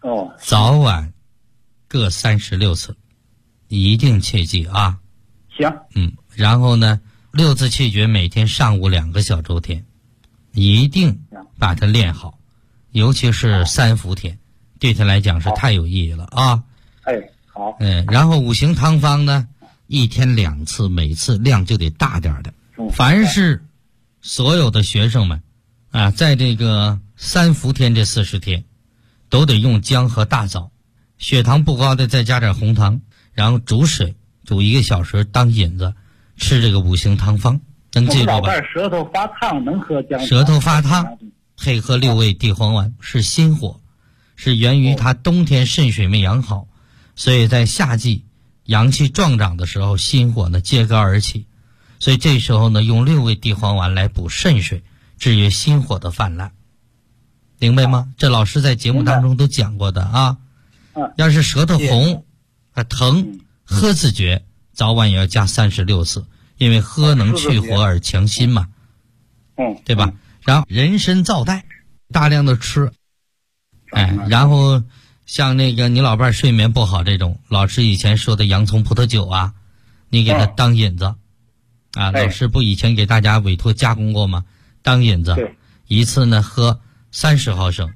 哦， 早晚各36次，一定切记啊。 行。 然后呢，6字气诀每天上午2个小周天，一定把它练好，尤其是3伏天，对他来讲是太有意义了啊。 好。 然后5行汤方呢，1天2次，每次量就得大点的。凡是所有的学生们啊，在这个3伏天这40天，都得用姜和大枣，血糖不高的再加点红糖，然后煮水煮1个小时当引子，吃这个5行汤方，能记住吧？ 舌头发烫能喝姜。 舌头发烫配合6味地黄丸是心火，是源于他冬天肾水没养好，所以在夏季阳气壮长的时候，心火呢揭竿而起，所以这时候呢用6味地黄丸来补肾水，制约心火的泛滥，明白吗？这老师在节目当中都讲过的啊。要是舌头红疼，喝自觉早晚也要加36次，因为喝能去火而强心嘛，对吧？然后人参皂带大量的吃，然后像那个你老伴睡眠不好这种，老师以前说的洋葱葡萄酒啊，你给他当引子啊，老师不以前给大家委托加工过吗？当引子，一次呢喝30毫升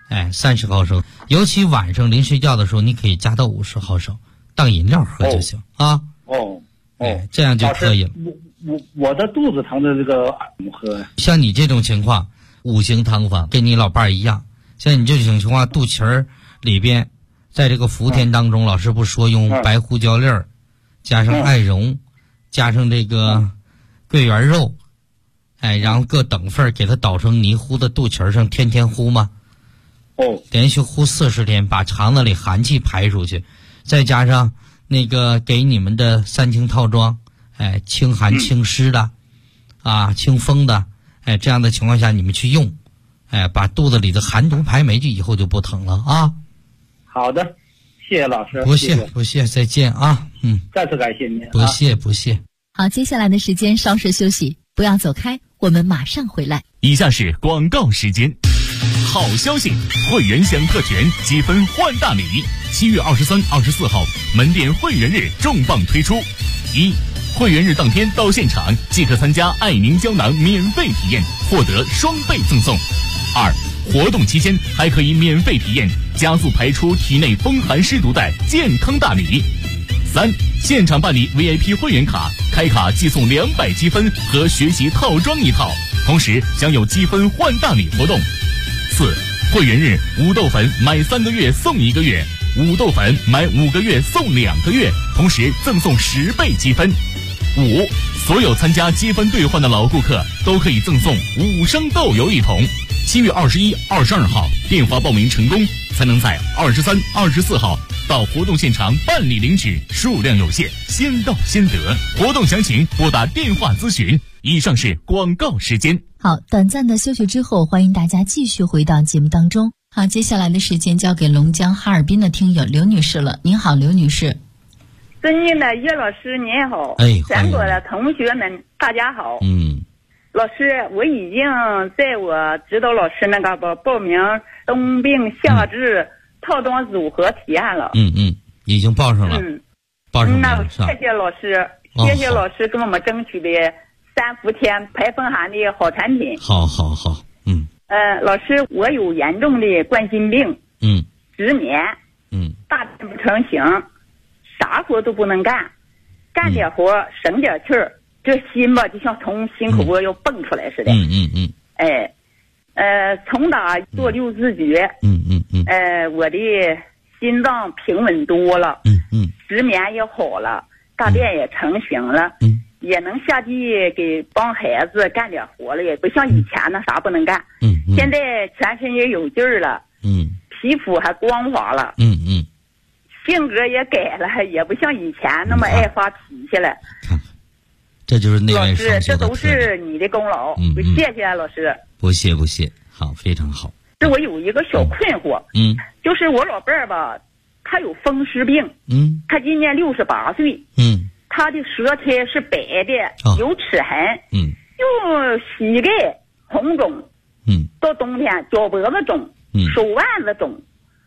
，30毫升，尤其晚上临睡觉的时候，你可以加到50毫升，当饮料喝就行啊。这样就可以了。 我的肚子疼的这个怎么喝呀？ 像你这种情况，5行汤方跟你老伴儿一样，像你这种情况，肚脐儿里边，在这个伏天当中，老师不说用白胡椒粒儿，加上艾绒，加上这个桂圆肉，然后各等份给它捣成泥糊在肚脐上，天天糊吗？连续糊40天，把肠子里寒气排出去，再加上那个给你们的3清套装，清寒清湿的，清风的，这样的情况下你们去用，把肚子里的寒毒排没去，以后就不疼了啊。 好的，谢谢老师。 不谢，再见啊。 再次感谢您。 不谢。 好，接下来的时间稍事休息，不要走开，我们马上回来。 以下是广告时间。好消息，会员享特权，积分换大礼。7月23、24号门店会员日重磅推出：1、会员日当天到现场即可参加爱宁胶囊免费体验，获得双倍赠送。2、活动期间还可以免费体验加速排出体内风寒湿毒的健康大礼。3、现场办理 VIP 会员卡，开卡即送200积分和学习套装1套，同时享有积分换大礼活动。4、会员日五豆粉买3个月送1个月，五豆粉买5个月送2个月，同时赠送10倍积分。5、所有参加积分兑换的老顾客都可以赠送5升豆油1桶。7月21、22号电话报名成功，才能在23、24号到活动现场办理领取，数量有限，先到先得。活动详情拨打电话咨询。以上是广告时间。 好，短暂的休息之后，欢迎大家继续回到节目当中。好，接下来的时间交给龙江哈尔滨的听友刘女士了。您好，刘女士。 尊敬的叶老师您好，全国的同学们大家好。老师，我已经在我指导老师那个报名冬病夏治套装组合体验了。 已经报上了。报上了。 那谢谢老师，谢谢老师给我们争取的3伏天排风寒的好产品。 好。 老师，我有严重的冠心病，失眠，大便不成形，啥活都不能干，干点活省点气儿，这心吧就像从心口窝要蹦出来似的。从打做6字诀，我的心脏平稳多了，失眠也好了，大便也成型了，也能下地给帮孩子干点活了，也不像以前那啥不能干。现在全身也有劲儿了，皮肤还光滑了，性格也改了，也不像以前那么爱发脾气了。 这就是内外双修的。 老师，这都是你的功劳，谢谢老师。 不谢，好，非常好。 这我有一个小困惑，就是我老伴儿吧，他有风湿病，他今年68岁，他的舌苔是白的，有齿痕，又膝盖红肿，到冬天脚脖子肿，手腕子肿，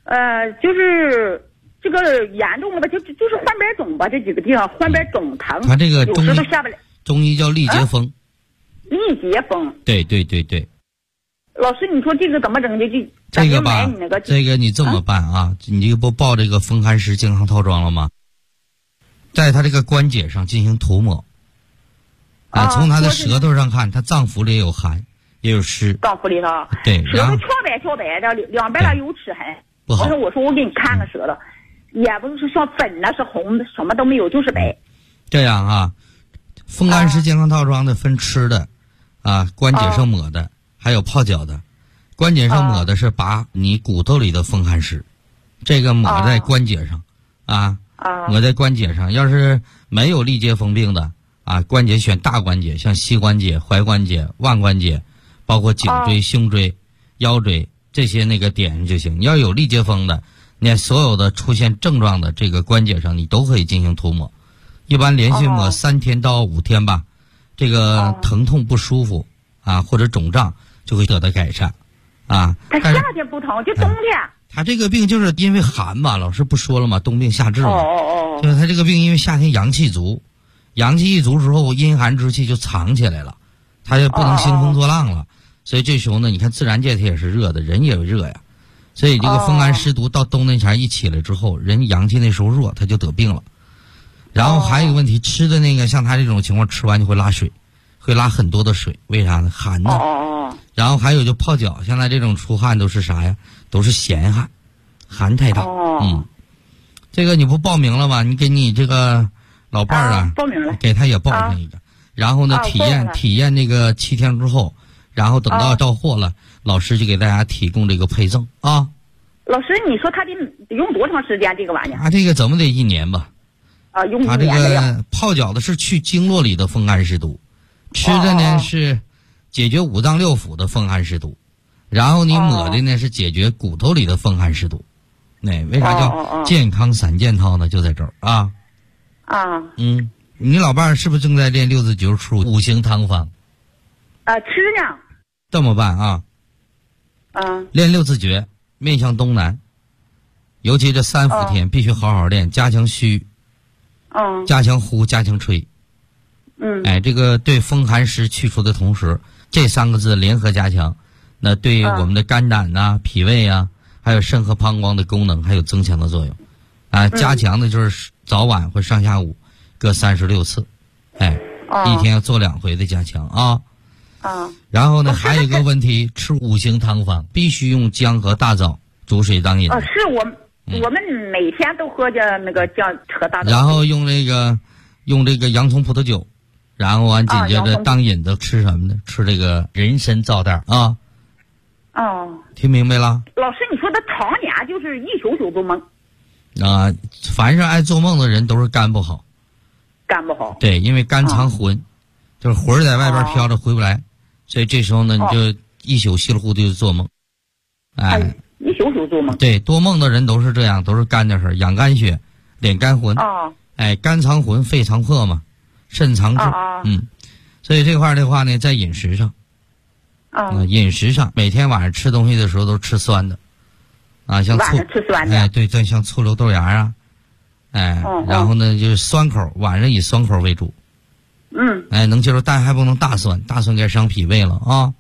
就是这个严重了吧，就是患边肿吧，这几个地方患边肿疼。 他这个有时都下不来。 中医叫痢结风。 痢结风。 对。 老师，你说这个怎么整的？ 这个吧，这个你这么办啊？你这个不报这个风寒湿健康套装了吗？在他这个关节上进行涂抹。从他的舌头上看，他脏腑里也有寒，也有湿。 脏腑里头。 对。 舌头翘白的，两边有齿痕。 不好。 我说我给你看看舌头，也不是像粉的，是红的，什么都没有，就是白。 这样啊，风寒湿健康套装的分吃的，关节上抹的，还有泡脚的。关节上抹的是把你骨头里的风寒湿，这个抹在关节上，抹在关节上。要是没有痢结风病的关节选大关节，像膝关节、踝关节、腕关节，包括颈椎、胸椎、腰椎这些那个点上就行。你要有痢结风的，你所有的出现症状的这个关节上，你都可以进行涂抹。一般连续抹3天到5天吧，这个疼痛不舒服或者肿胀就会得到改善他夏天不疼，就冬天。 他这个病就是因为寒嘛，老师不说了吗？冬病夏治嘛。就是他这个病因为夏天阳气足，阳气一足之后，阴寒之气就藏起来了，他就不能兴风作浪了。所以这时候呢，你看自然界它也是热的，人也热呀。所以这个风寒湿毒到冬那前一起来之后，人阳气那时候弱，他就得病了。然后还有一个问题，吃的那个像他这种情况，吃完就会拉水，会拉很多的水，为啥呢？寒呢。然后还有就泡脚，现在这种出汗都是啥呀？都是咸汗，寒太大。这个你不报名了吗？你给你这个老伴儿报名了， 给他也报上一个。然后呢，体验那个7天之后，然后等到货了，老师就给大家提供这个配赠啊。 老师，你说他得用多长时间这个玩意儿？ 这个怎么得1年吧？ 用1年这个泡脚的是去经络里的风寒湿毒，吃的呢是解决5脏6腑的风寒湿毒，然后你抹的呢是解决骨头里的风寒湿毒。为啥叫健康3件套呢？就在这儿你老伴儿是不是正在练6字诀出5行汤方？ 吃呢。 这么办练6字诀，面向东南，尤其这3伏天必须好好练，加强虚，加强呼，加强吹。这个对风寒湿去除的同时，这3个字联合加强，那对我们的肝胆脾胃还有肾和膀胱的功能还有增强的作用。加强的就是早晚或上下午各36次，一天要做2回的加强然后呢，还有一个问题，吃5行汤方必须用姜和大枣煮水当饮。 是我们每天都喝着那个姜和大枣。 然后用这个洋葱葡萄酒，然后完紧接着当饮的吃什么呢？吃这个人参皂袋听明白了？ 老师，你说他常年就是一宿宿做梦凡是爱做梦的人都是肝不好。 肝不好。 对，因为肝藏魂，就是魂在外边飘着回不来，所以这时候呢，你就一宿稀里糊涂就做梦。 一宿宿做梦。 对，多梦的人都是这样，都是肝的事，养肝血，敛肝魂。肝藏魂，肺藏魄嘛，肾藏志。所以这块的话呢，在饮食上。饮食上，每天晚上吃东西的时候都吃酸的，像晚上吃酸的， 对，像醋溜豆芽然后呢就是酸口，晚上以酸口为主。能接受，但还不能大酸，大酸该伤脾胃了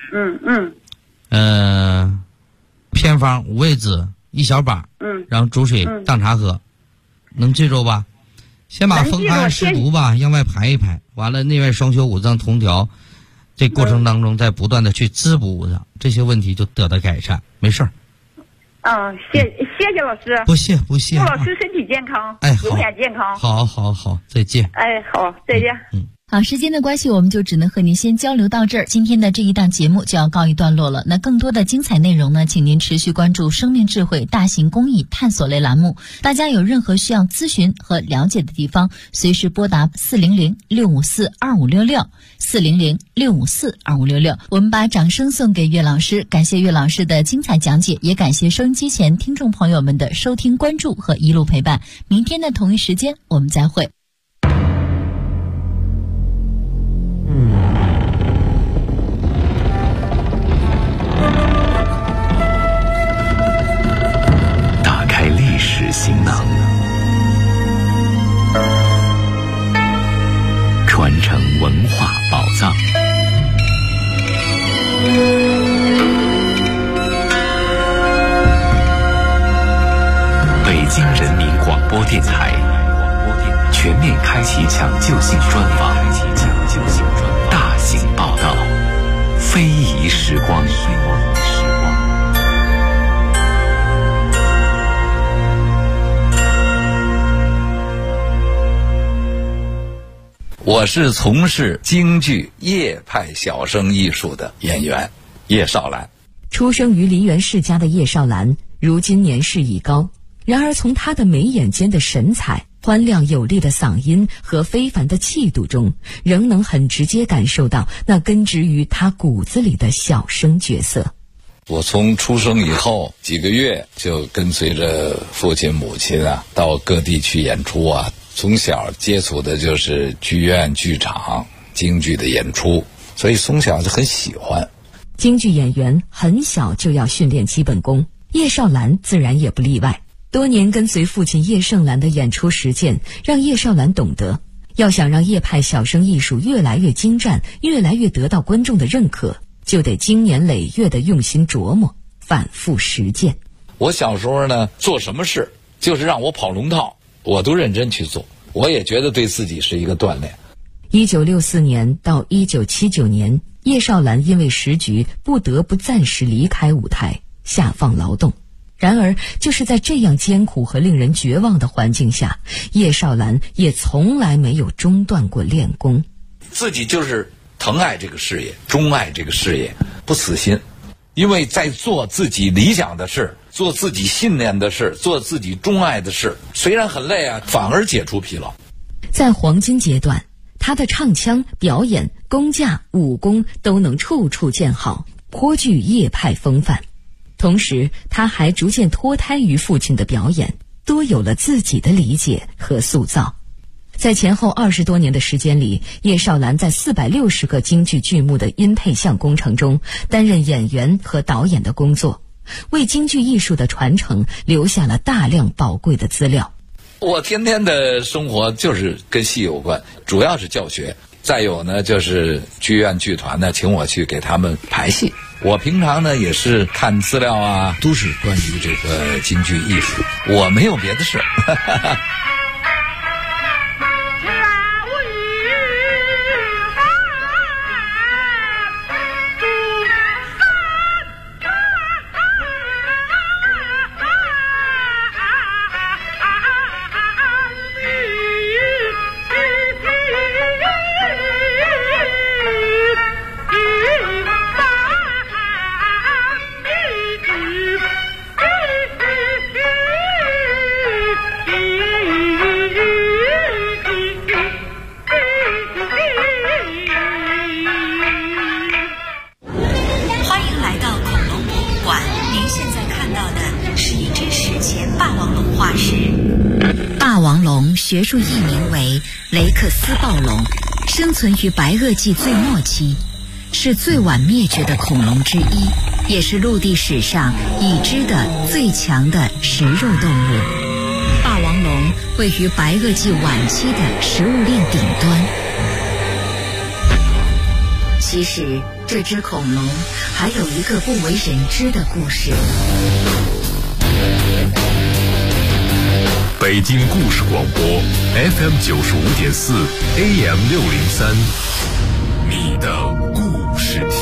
偏方五味子1小把，然后煮水当茶喝，能记住吧？先把风寒湿毒吧向外排一排，完了内外双修5脏同调。这过程当中，在不断的去滋补5脏，这些问题就得到改善，没事儿。 谢谢老师。 不谢。祝老师身体健康，永远健康。 好，再见。 好，再见。 好，时间的关系，我们就只能和您先交流到这儿。今天的这一档节目就要告一段落了。那更多的精彩内容呢，请您持续关注生命智慧大型公益探索类栏目。大家有任何需要咨询和了解的地方，随时拨打400-654-2566 400-654-2566。我们把掌声送给岳老师，感谢岳老师的精彩讲解，也感谢收音机前听众朋友们的收听关注和一路陪伴。明天的同一时间我们再会。 京人民广播电台全面开启抢救性专访，大型报道，非遗时光。 我是从事京剧叶派小生艺术的演员叶绍兰。 出生于梨园世家的叶绍兰，如今年事已高，然而从他的眉眼间的神采、欢亮有力的嗓音和非凡的气度中，仍能很直接感受到那根植于他骨子里的小生角色。 我从出生以后几个月就跟随着父亲母亲到各地去演出从小接触的就是剧院剧场京剧的演出，所以从小就很喜欢。 京剧演员很小就要训练基本功，叶绍兰自然也不例外。多年跟随父亲叶盛兰的演出实践，让叶绍兰懂得，要想让叶派小生艺术越来越精湛，越来越得到观众的认可，就得经年累月的用心琢磨，反复实践。 我小时候呢，做什么事就是让我跑龙套，我都认真去做，我也觉得对自己是一个锻炼。 1964年到1979年，叶绍兰因为时局不得不暂时离开舞台，下放劳动。然而就是在这样艰苦和令人绝望的环境下，叶绍兰也从来没有中断过练功。 自己就是疼爱这个事业，钟爱这个事业，不死心。因为在做自己理想的事，做自己信念的事，做自己钟爱的事，虽然很累反而解除疲劳。 在黄金阶段，他的唱腔、表演、功架、武功都能处处见好，颇具叶派风范。同时他还逐渐脱胎于父亲的表演，多有了自己的理解和塑造。在前后20多年的时间里，叶绍兰在460个京剧剧目的音配像工程中担任演员和导演的工作，为京剧艺术的传承留下了大量宝贵的资料。 我天天的生活就是跟戏有关，主要是教学，再有呢就是剧院剧团呢请我去给他们排戏。我平常呢也是看资料都是关于这个京剧艺术，我没有别的事。 学术译名为雷克斯暴龙，生存于白垩纪最末期，是最晚灭绝的恐龙之一，也是陆地史上已知的最强的食肉动物。霸王龙位于白垩纪晚期的食物链顶端。其实这只恐龙还有一个不为人知的故事。 北京故事广播 FM 95.4 AM 603，你的故事。